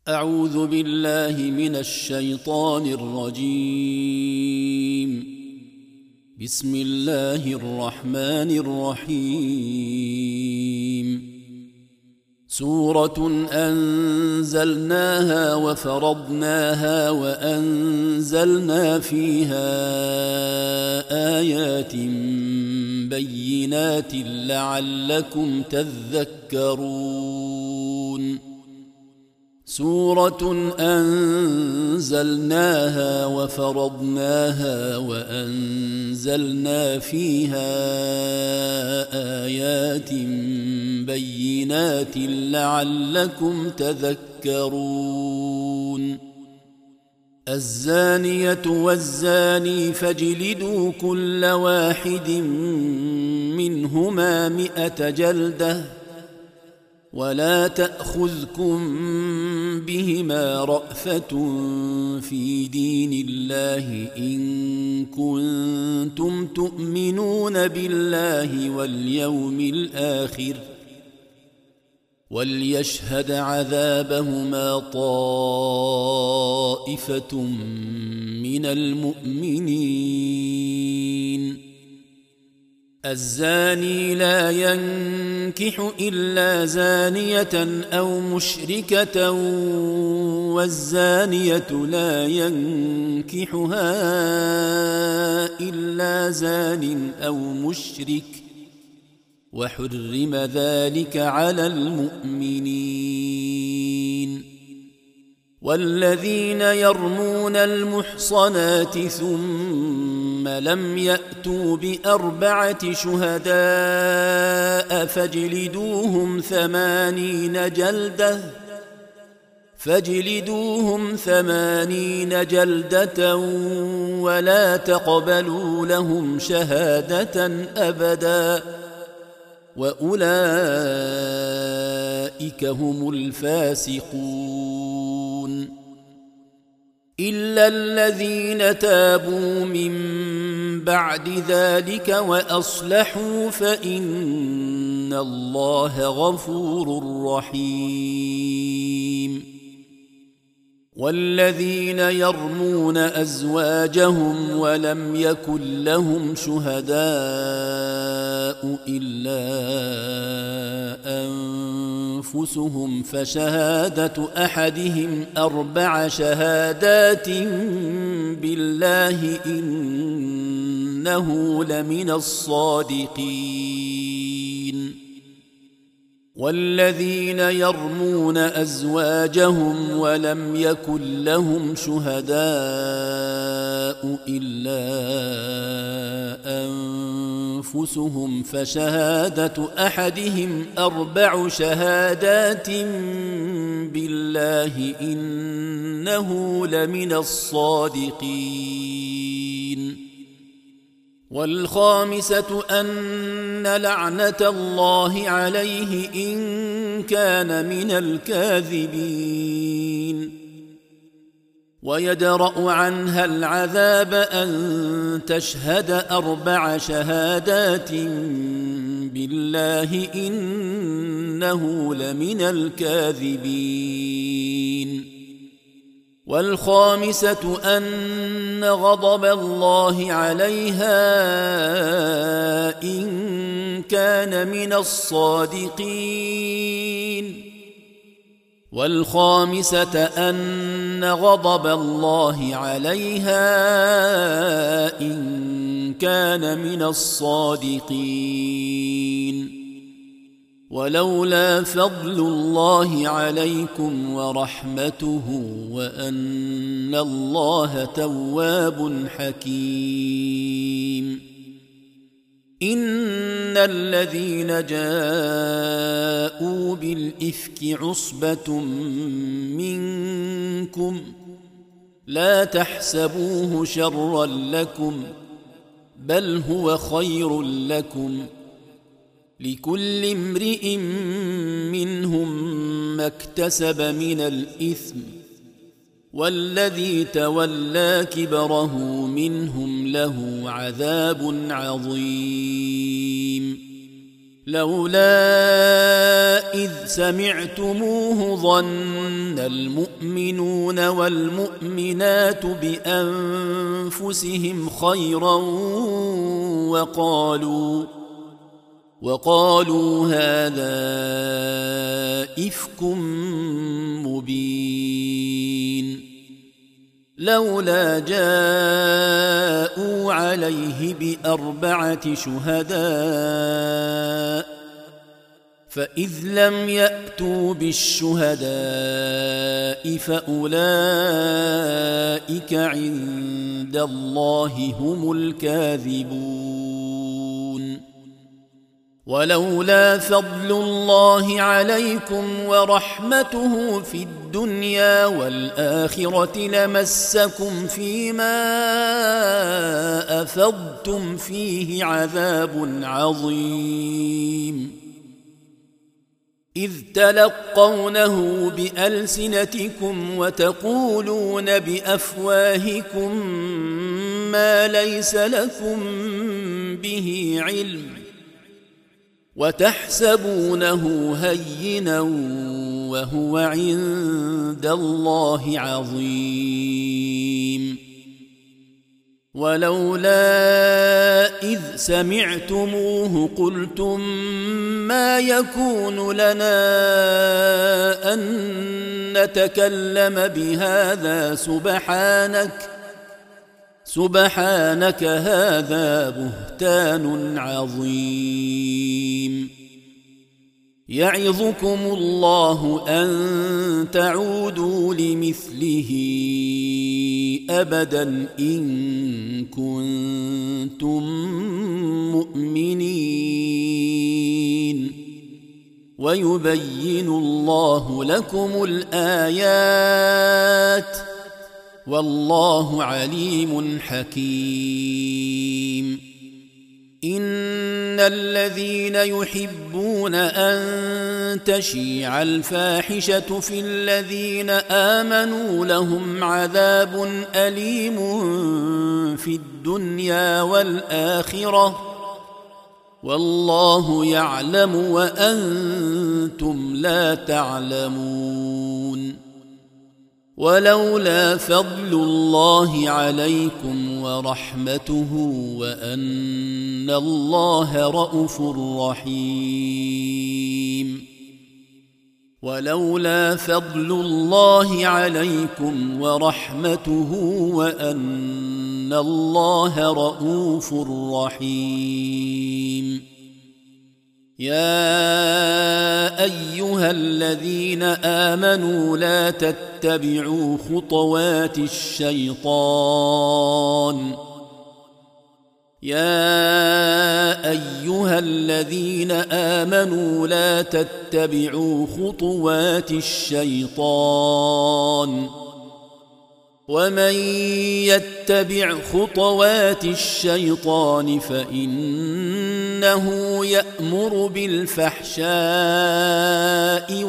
أعوذ بالله من الشيطان الرجيم. بسم الله الرحمن الرحيم. سورة أنزلناها وفرضناها وأنزلنا فيها آيات بينات لعلكم تذكرون. سورة أنزلناها وفرضناها وأنزلنا فيها آيات بينات لعلكم تذكرون. الزانية والزاني فاجلدوا كل واحد منهما 100 جلدة ولا تأخذكم بهما رأفة في دين الله إن كنتم تؤمنون بالله واليوم الآخر وليشهد عذابهما طائفة من المؤمنين. الزاني لا ينكح إلا زانية أو مشركة والزانية لا ينكحها إلا زان أو مشرك وحرم ذلك على المؤمنين. والذين يرمون المحصنات ثم لم يأتوا ب4 شهداء فاجلدوهم 80 جلدة ولا تقبلوا لهم شهادة أبدا وأولئك هم الفاسقون. إلا الذين تابوا من بعد ذلك وأصلحوا فإن الله غفور رحيم. والذين يرمون أزواجهم ولم يكن لهم شهداء إلا أنفسهم فشهادة أحدهم 4 شهادات بالله إنه لمن الصادقين. والذين يرمون أزواجهم ولم يكن لهم شهداء إلا أنفسهم فشهادة أحدهم 4 شهادات بالله إنه لمن الصادقين. والخامسة أن لعنة الله عليه إن كان من الكاذبين. ويدرأ عنها العذاب أن تشهد 4 شهادات بالله إنه لمن الكاذبين. والخامسة أن غضب الله عليها إن كان من الصادقين. والخامسة أن غضب الله عليها إن كان من الصادقين. ولولا فضل الله عليكم ورحمته وأن الله تواب حكيم. إن الذين جاءوا بالإفك عصبة منكم لا تحسبوه شرا لكم بل هو خير لكم. لكل امرئ منهم ما اكتسب من الإثم والذي تولى كبره منهم له عذاب عظيم. لولا إذ سمعتموه ظن المؤمنون والمؤمنات بأنفسهم خيرا وقالوا هذا إفك مبين لولا جاءوا عليه بأربعة شهداء فإذ لم يأتوا بالشهداء فأولئك عند الله هم الكاذبون ولولا فضل الله عليكم ورحمته في الدنيا والآخرة لمسكم فيما أفضتم فيه عذاب عظيم إذ تلقونه بألسنتكم وتقولون بأفواهكم ما ليس لكم به علم وتحسبونه هينا وهو عند الله عظيم ولولا إذ سمعتموه قلتم ما يكون لنا أن نتكلم بهذا سبحانك هذا بهتان عظيم يعظكم الله أن تعودوا لمثله أبدا إن كنتم مؤمنين ويبين الله لكم الآيات والله عليم حكيم إن الذين يحبون أن تشيع الفاحشة في الذين آمنوا لهم عذاب أليم في الدنيا والآخرة والله يعلم وأنتم لا تعلمون ولولا فضل الله عليكم ورحمته وأن الله رءوف رحيم ولولا فضل الله عليكم ورحمته وأن الله رءوف رحيم يا أيها الذين آمنوا لا تتبعوا خطوات الشيطان ومن يتبع خطوات الشيطان فإنه يأمر بالفحشاء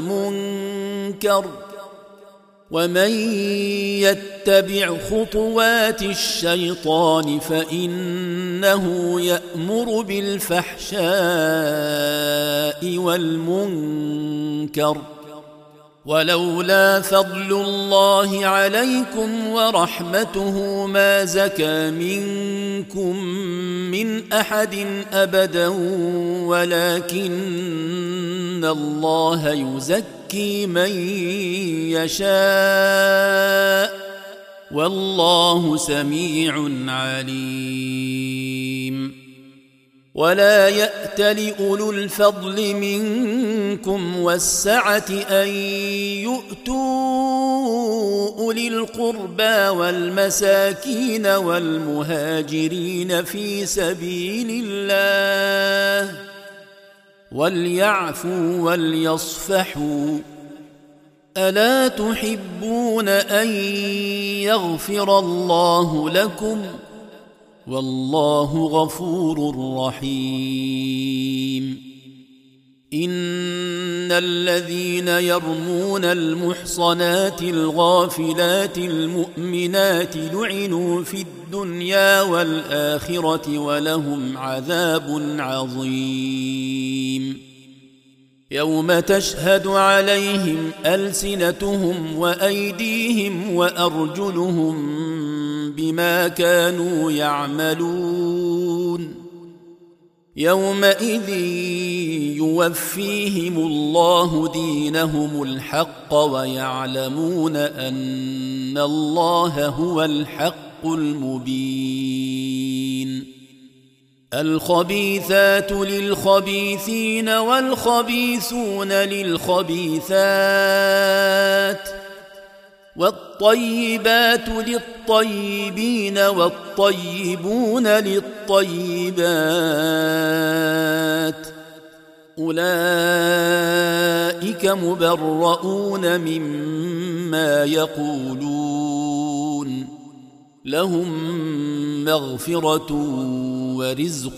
والمنكر ولولا فضل الله عليكم ورحمته ما زكى منكم من أحد أبدا ولكن الله يزكي من يشاء والله سميع عليم ولا يأتل أولو الفضل منكم والسعة أن يؤتوا أولي القربى والمساكين والمهاجرين في سبيل الله وليعفوا وليصفحوا ألا تحبون أن يغفر الله لكم والله غفور رحيم إن الذين يرمون المحصنات الغافلات المؤمنات لعنوا في الدنيا والآخرة ولهم عذاب عظيم يوم تشهد عليهم ألسنتهم وأيديهم وأرجلهم بما كانوا يعملون يومئذ يوفيهم الله دينهم الحق ويعلمون أن الله هو الحق المبين الخبيثات للخبيثين والخبيثون للخبيثات والطيبات للطيبين والطيبون للطيبات أولئك مبرؤون مما يقولون لهم مغفرة ورزق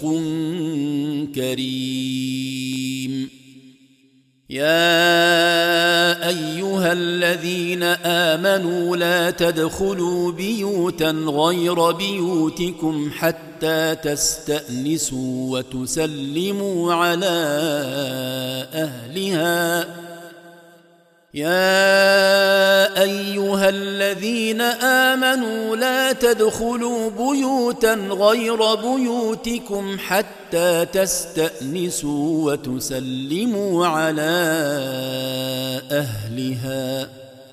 كريم يا أيها الذين آمنوا لا تدخلوا بيوتا غير بيوتكم حتى تستأنسوا وتسلموا على أهلها يا أيها الذين آمنوا لا تدخلوا بيوتا غير بيوتكم حتى تستأنسوا وتسلموا على أهلها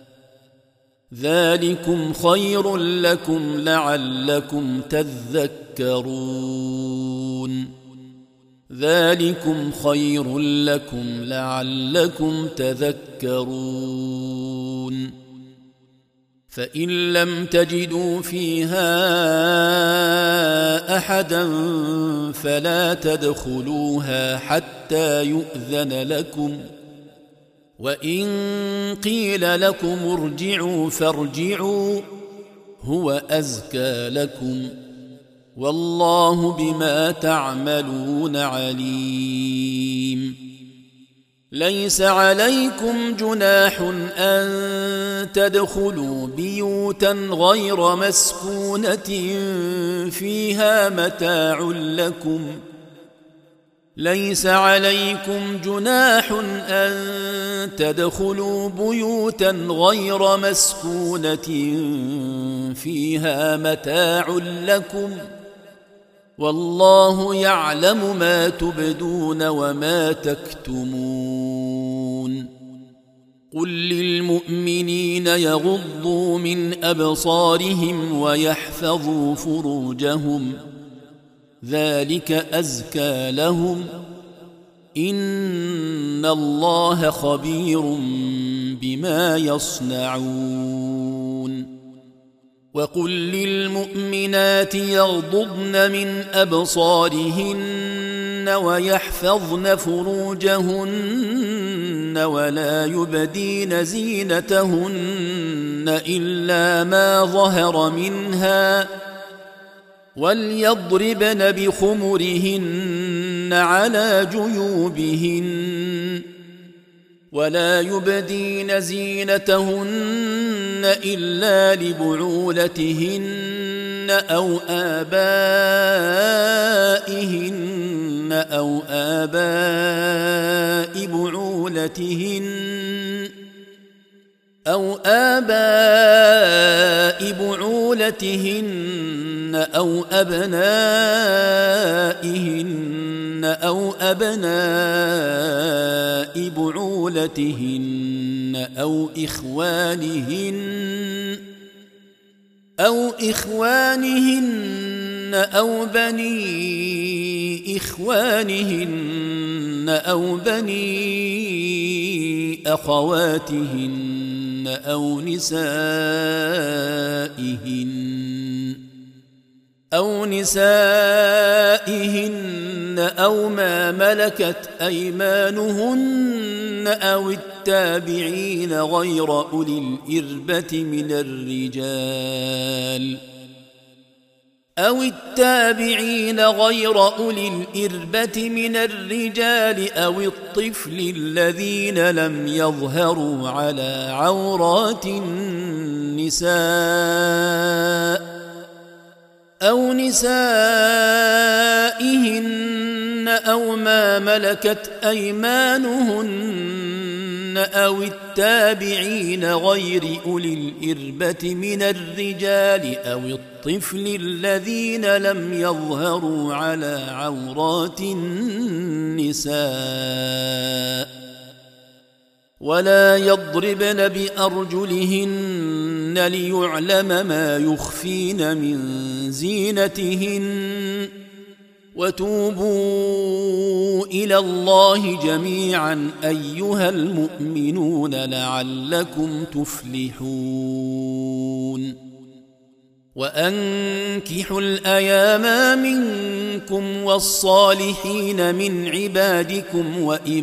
ذلكم خير لكم لعلكم تذكرون ذلكم خير لكم لعلكم تذكرون فإن لم تجدوا فيها أحدا فلا تدخلوها حتى يؤذن لكم وإن قيل لكم ارجعوا فارجعوا هو أزكى لكم والله بما تعملون عليم ليس عليكم جناح أن تدخلوا بيوتا غير مسكونة فيها متاع لكم ليس عليكم جناح أن تدخلوا بيوتا غير مسكونة فيها متاع لكم والله يعلم ما تبدون وما تكتمون قل للمؤمنين يغضوا من أبصارهم ويحفظوا فروجهم ذلك أزكى لهم إن الله خبير بما يصنعون وقل للمؤمنات يغضضن من أبصارهن ويحفظن فروجهن ولا يبدين زينتهن إلا ما ظهر منها وليضربن بخمرهن على جيوبهن ولا يبدين زينتهن إلا لبعولتهن أو آباء بعولتهن أو أبنائهن أو أبناء بعولتهن أو إخوانهن أو بني إخوانهن أو بني أخواتهن أو نسائهن أو ما ملكت أيمانهن أو التابعين غير أولي الإربة من الرجال أو الطفل الذين لم يظهروا على عورات النساء أو نسائهن أو ما ملكت أيمانهن أو التابعين غير أولي الإربة من الرجال أو الطفل الذين لم يظهروا على عورات النساء ولا يضربن بأرجلهن ليعلم ما يخفين من زينتهن وتوبوا إلى الله جميعا أيها المؤمنون لعلكم تفلحون وأنكحوا الأيام منكم والصالحين من عبادكم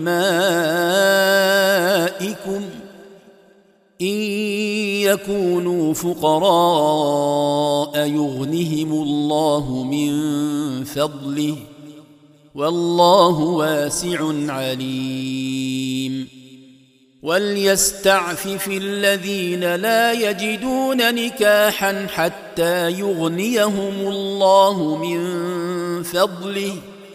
وإمائكم إن يكونوا فقراء يغنهم الله من فضله والله واسع عليم وليستعفف الذين لا يجدون نكاحا حتى يغنيهم الله من فضله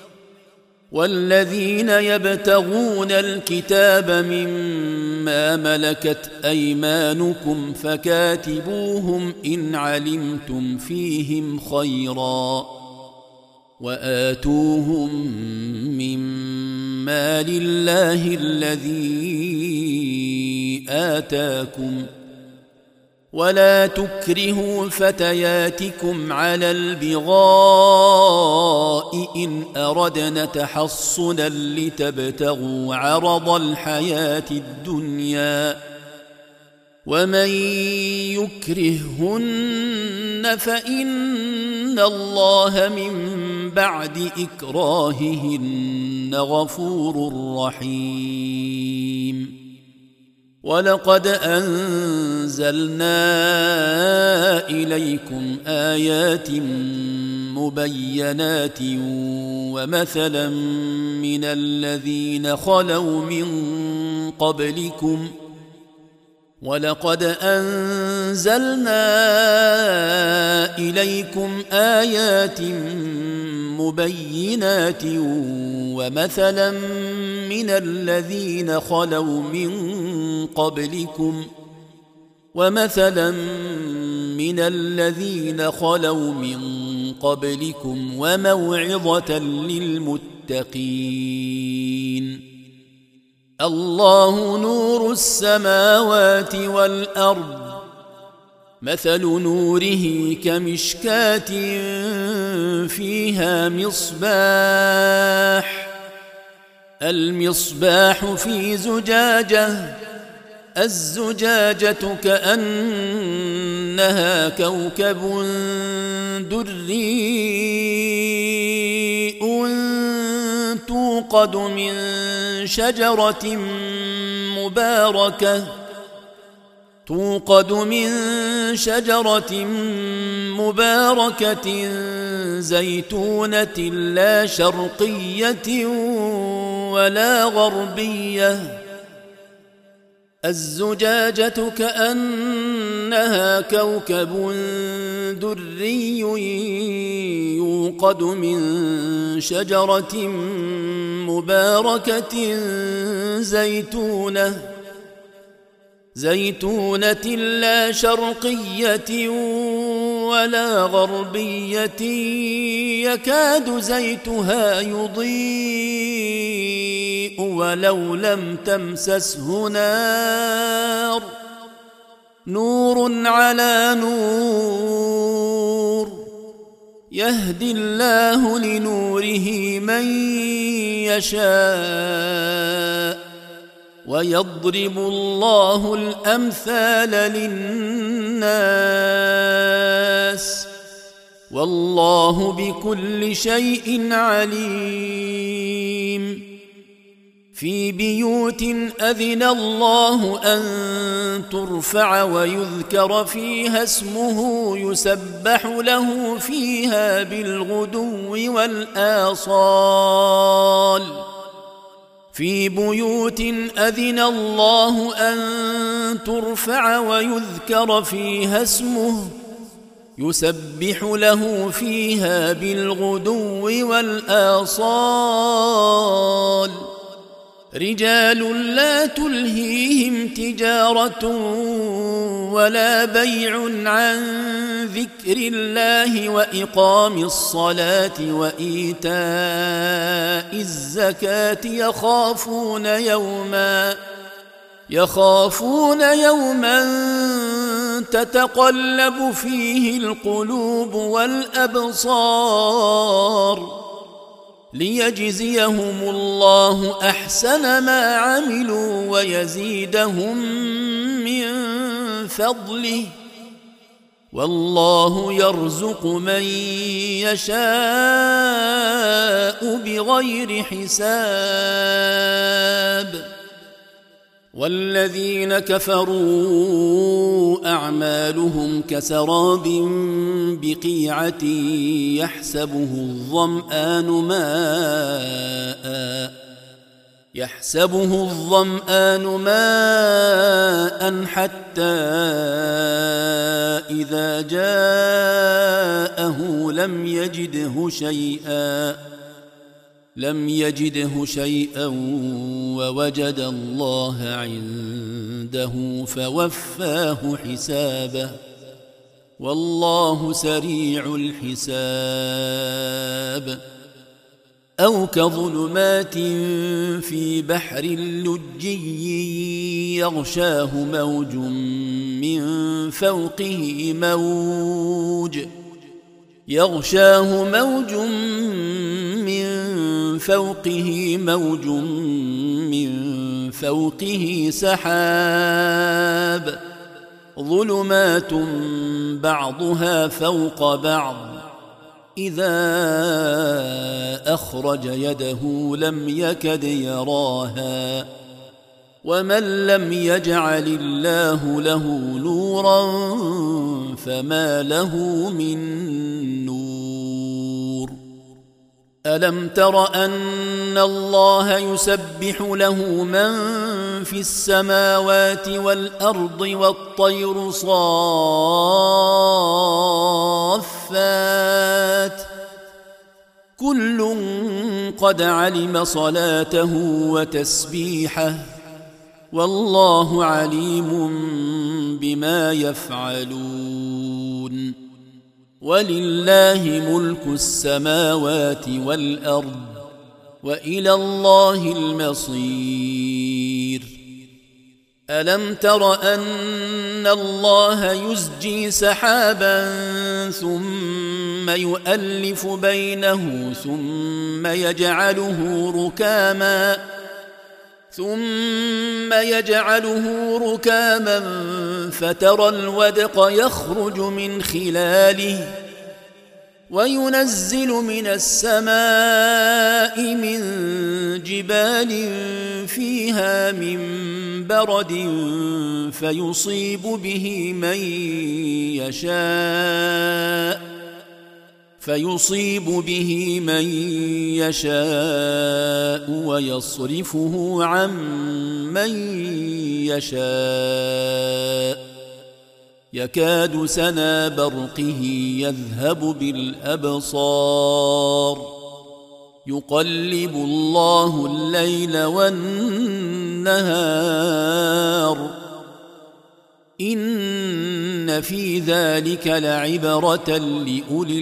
والذين يبتغون الكتاب مما ملكت أيمانكم فكاتبوهم إن علمتم فيهم خيرا وآتوهم مما لله الذي آتاكم ولا تكرهوا فتياتكم على البغاء إن أردنا تحصنا لتبتغوا عرض الحياة الدنيا ومن يكرههن فإن الله من بعد إكراههن غفور رحيم ولقد أنزلنا إليكم آيات مبينات ومثلا من الذين خلوا من قبلكم ولقد أنزلنا إليكم آيات مبينات ومثلا من الذين خلوا من قبلكم وموعظة للمتقين الله نور السماوات والأرض مثل نوره كمشكاة فيها مصباح المصباح في زجاجة الزجاجة كأنها كوكب دري توقد من شجرة مباركة زيتونة لا شرقية ولا غربية الزجاجة كأنها كوكب دري يوقد من شجرة مباركة زيتونة لا شرقية ولا غربية يكاد زيتها يضيء ولو لم تمسسه نور على نور يهدي الله لنوره من يشاء ويضرب الله الأمثال للناس والله بكل شيء عليم في بيوت أذن الله أن ترفع ويذكر فيها اسمه يسبح له فيها بالغدو والآصال في بيوت أذن الله أن ترفع ويذكر فيها اسمه يسبح له فيها بالغدو والآصال رجال لا تلهيهم تجارة ولا بيع عن ذكر الله وإقام الصلاة وإيتاء الزكاة يخافون يوما تتقلب فيه القلوب والأبصار ليجزيهم الله أحسن ما عملوا ويزيدهم من فضله والله يرزق من يشاء بغير حساب والذين كفروا أعمالهم كسراب بقيعة يحسبه الظمآن ماء حتى إذا جاءه لم يجده شيئا ووجد الله عنده فوفاه حسابه والله سريع الحساب أو كظلمات في بحر لجي يغشاه موج من فوقه من فوقه سحاب ظلمات بعضها فوق بعض إذا أخرج يده لم يكد يراها ومن لم يجعل الله له نورا فما له من نور ألم تر أن الله يسبح له من في السماوات والأرض والطير صافات كل قد علم صلاته وتسبيحه والله عليم بما يفعلون ولله ملك السماوات والأرض وإلى الله المصير ألم تر أن الله يزجي سحابا ثم يؤلف بينه ثم يجعله ركاما فترى الودق يخرج من خلاله وينزل من السماء من جبال فيها من برد فيصيب به من يشاء ويصرفه عن من يشاء يكاد سنا برقه يذهب بالأبصار يقلب الله الليل والنهار إن في ذلك لعبرة لأولي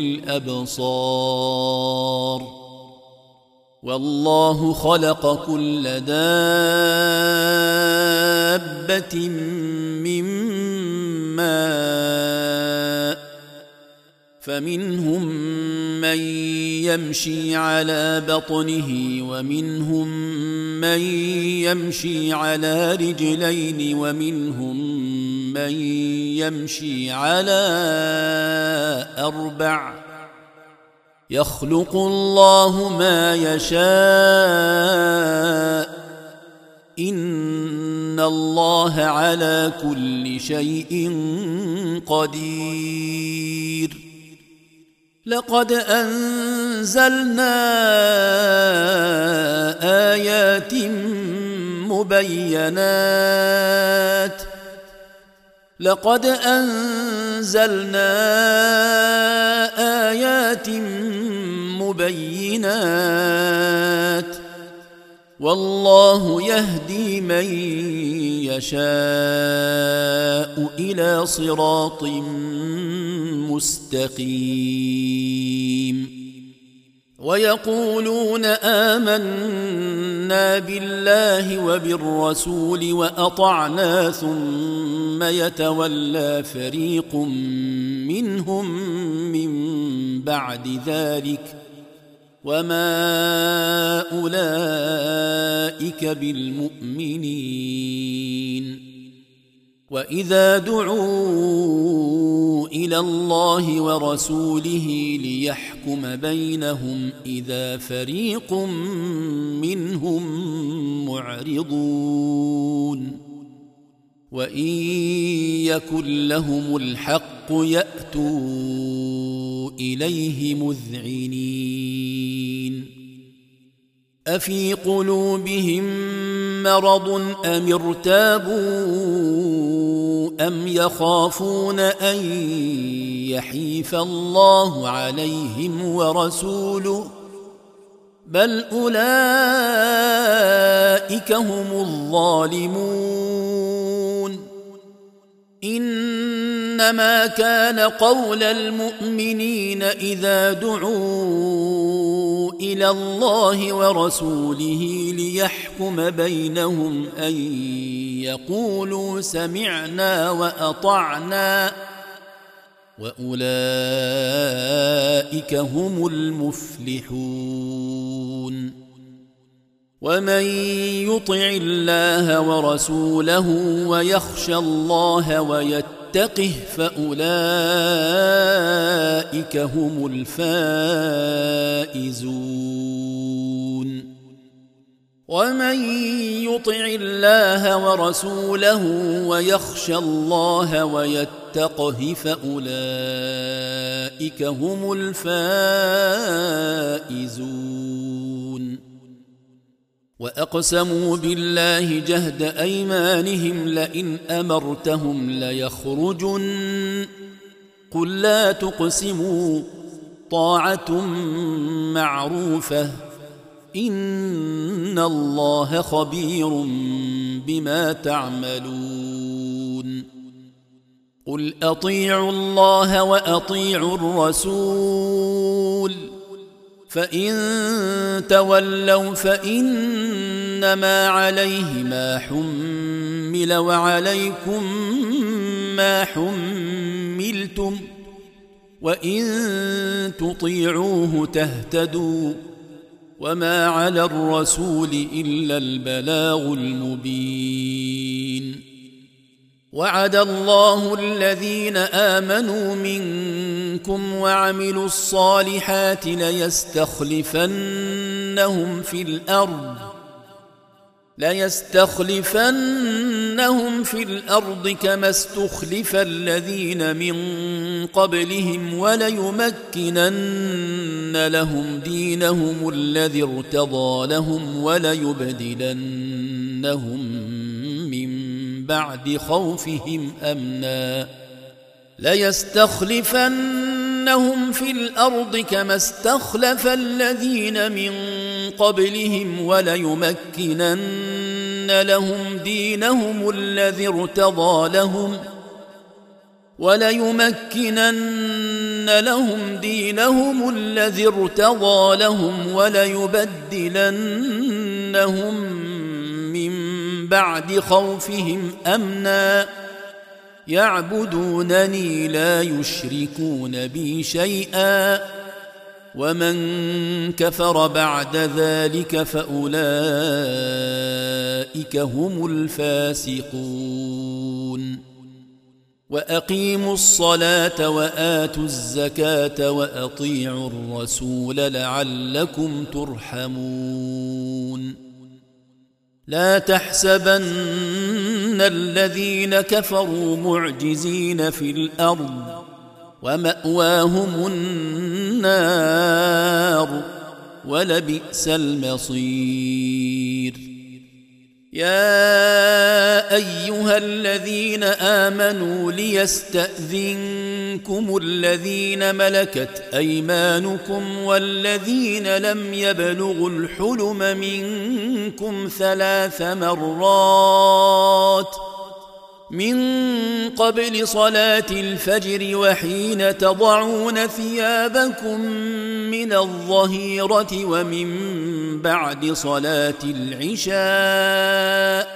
الأبصار والله خلق كل دابة من ماء فمنهم من يمشي على بطنه ومنهم من يمشي على رجلين ومنهم من يمشي على أربع يخلق الله ما يشاء إن الله على كل شيء قدير لقد أنزلنا آيات مبينات لقد أنزلنا آيات مبينات والله يهدي من يشاء إلى صراط مستقيم ويقولون آمنا بالله وبالرسول وأطعنا ثم يتولى فريق منهم من بعد ذلك وما أولئك بالمؤمنين وإذا دعوا إلى الله ورسوله ليحكم بينهم إذا فريق منهم معرضون وإن يكن لهم الحق يأتوا إليه مذعنين أفي قلوبهم مرض أم ارتابوا أم يخافون أن يحيف الله عليهم ورسوله بل أولئك هم الظالمون إنما كان قول المؤمنين إذا دعوا إلى الله ورسوله ليحكم بينهم أن يقولوا سمعنا وأطعنا وأولئك هم المفلحون ومن يطع الله ورسوله ويخشى الله ويتقه فأولئك هم الفائزون ومن يطع الله ورسوله ويخشى الله ويتقه فأولئك هم الفائزون وأقسموا بالله جهد أيمانهم لئن أمرتهم ليخرجن قل لا تقسموا طاعة معروفة إن الله خبير بما تعملون قل أطيعوا الله وأطيعوا الرسول فإن تولوا فإنما عليه ما حمل وعليكم ما حملتم وإن تطيعوه تهتدوا وما على الرسول إلا البلاغ المبين وعد الله الذين آمنوا منكم وعملوا الصالحات ليستخلفنهم في الأرض كما استخلف الذين من قبلهم وليمكنن لهم دينهم الذي ارتضى لهم وليبدلنهم من بعد خوفهم أمنا ليستخلفنهم في الأرض كما استخلف الذين من قبلهم وليمكنن لهم دينهم الذي ارتضى لهم وليبدلنهم من بعد خوفهم أمنا يعبدونني لا يشركون بي شيئا ومن كفر بعد ذلك فأولئك هم الفاسقون وأقيموا الصلاة وآتوا الزكاة وأطيعوا الرسول لعلكم ترحمون لا تحسبن الذين كفروا معجزين في الأرض ومأواهم النار ولبئس المصير يا أيها الذين آمنوا ليستأذنكم الذين ملكت أيمانكم والذين لم يبلغوا الحلم منكم 3 مرات من قبل صلاة الفجر وحين تضعون ثيابكم من الظهيرة ومن بعد صلاة العشاء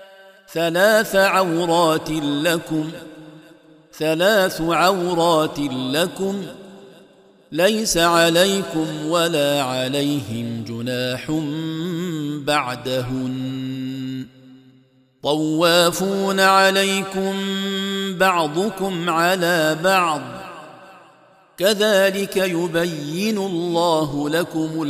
3 عورات لكم ليس عليكم ولا عليهم جناح بعدهن طوافون عليكم بعضكم على بعض كذلك يبين الله لكم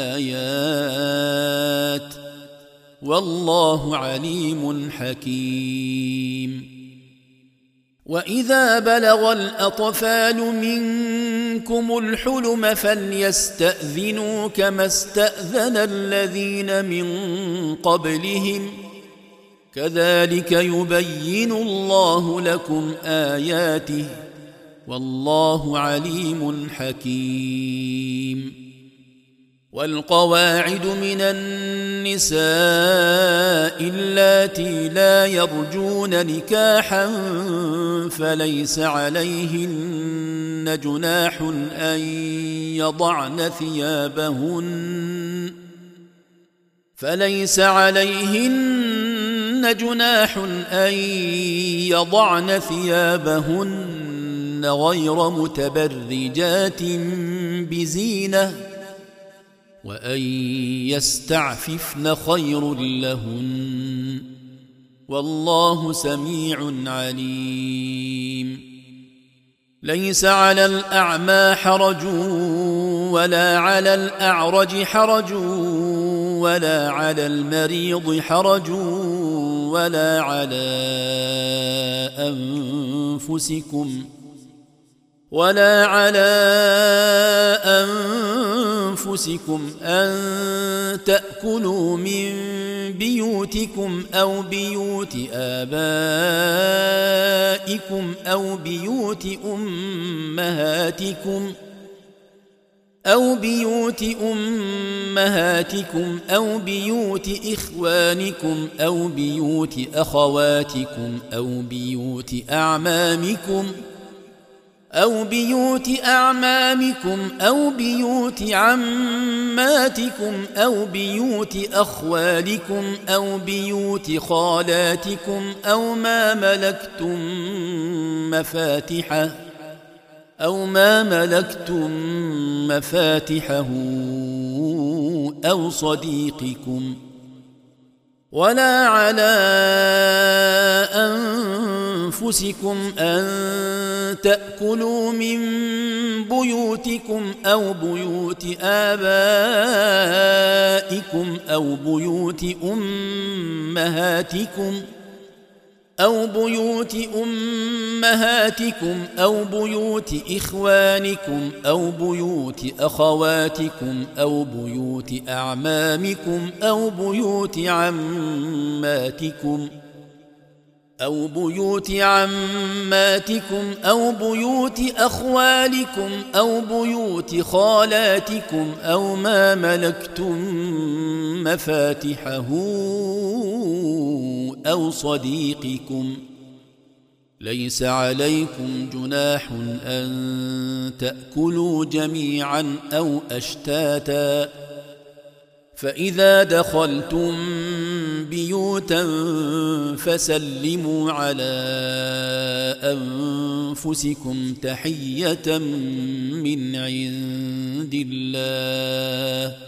الآيات والله عليم حكيم. وإذا بلغ الأطفال منكم الحلم فليستأذنوا كما استأذن الذين من قبلهم كذلك يبين الله لكم آياته والله عليم حكيم. والقواعد من النساء اللاتي لا يرجون نكاحا فليس عليهن جناح أن يضعن ثيابهن غير متبرجات بزينة وأن يستعففن خير لهن والله سميع عليم. ليس على الأعمى حرج ولا على الأعرج حرج ولا على المريض حرج ولا على أنفسكم أن تأكلوا من بيوتكم أو بيوت آبائكم أو بيوت أمهاتكم أو بيوت إخوانكم أو بيوت أخواتكم أو بيوت أعمامكم أو بيوت عماتكم أو بيوت أخوالكم أو بيوت خالاتكم أو ما ملكتم مفاتحه أو صديقكم ولا على أنفسكم أن تأكلوا من بيوتكم أو بيوت آبائكم أو بيوت أمهاتكم أو بيوت إخوانكم أو بيوت أخواتكم أو بيوت أعمامكم أو بيوت عماتكم أو بيوت أخوالكم أو بيوت خالاتكم أو ما ملكتم مفاتحه أو صديقكم ليس عليكم جناح أن تأكلوا جميعا أو أشتاتا فإذا دخلتم بيوتا فسلموا على أنفسكم تحية من عند الله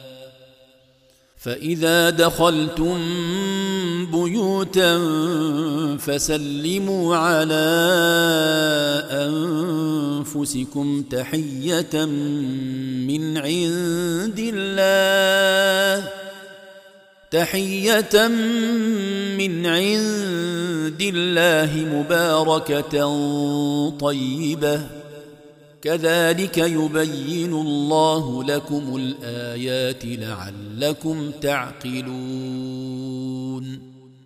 تحية من عند الله مباركة طيبة كذلك يبين الله لكم الآيات لعلكم تعقلون.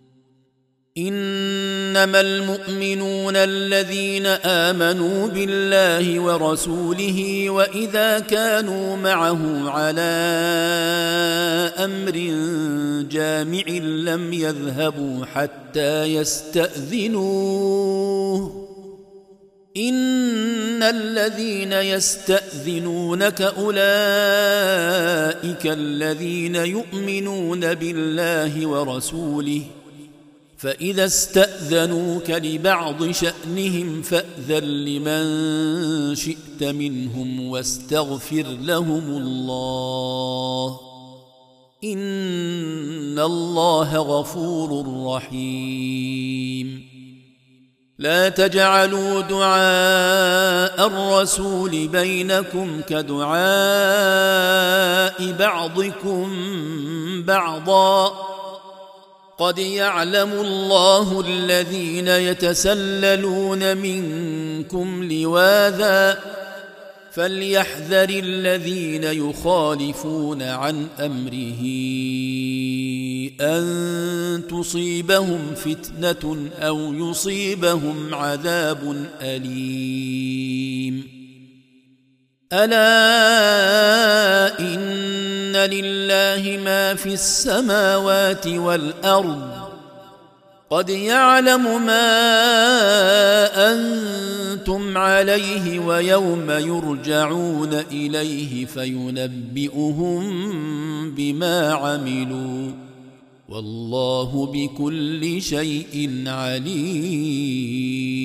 إنما المؤمنون الذين آمنوا بالله ورسوله وإذا كانوا معه على أمر جامع لم يذهبوا حتى يستأذنوه إن الذين يستأذنونك أولئك الذين يؤمنون بالله ورسوله فإذا استأذنوك لبعض شأنهم فأذن لمن شئت منهم واستغفر لهم الله إن الله غفور رحيم لا تجعلوا دعاء الرسول بينكم كدعاء بعضكم بعضا قد يعلم الله الذين يتسللون منكم لواذا فليحذر الذين يخالفون عن أمره أن تصيبهم فتنة أو يصيبهم عذاب أليم ألا إن لله ما في السماوات والأرض قد يعلم ما أنتم عليه ويوم يرجعون إليه فينبئهم بما عملوا والله بكل شيء عليم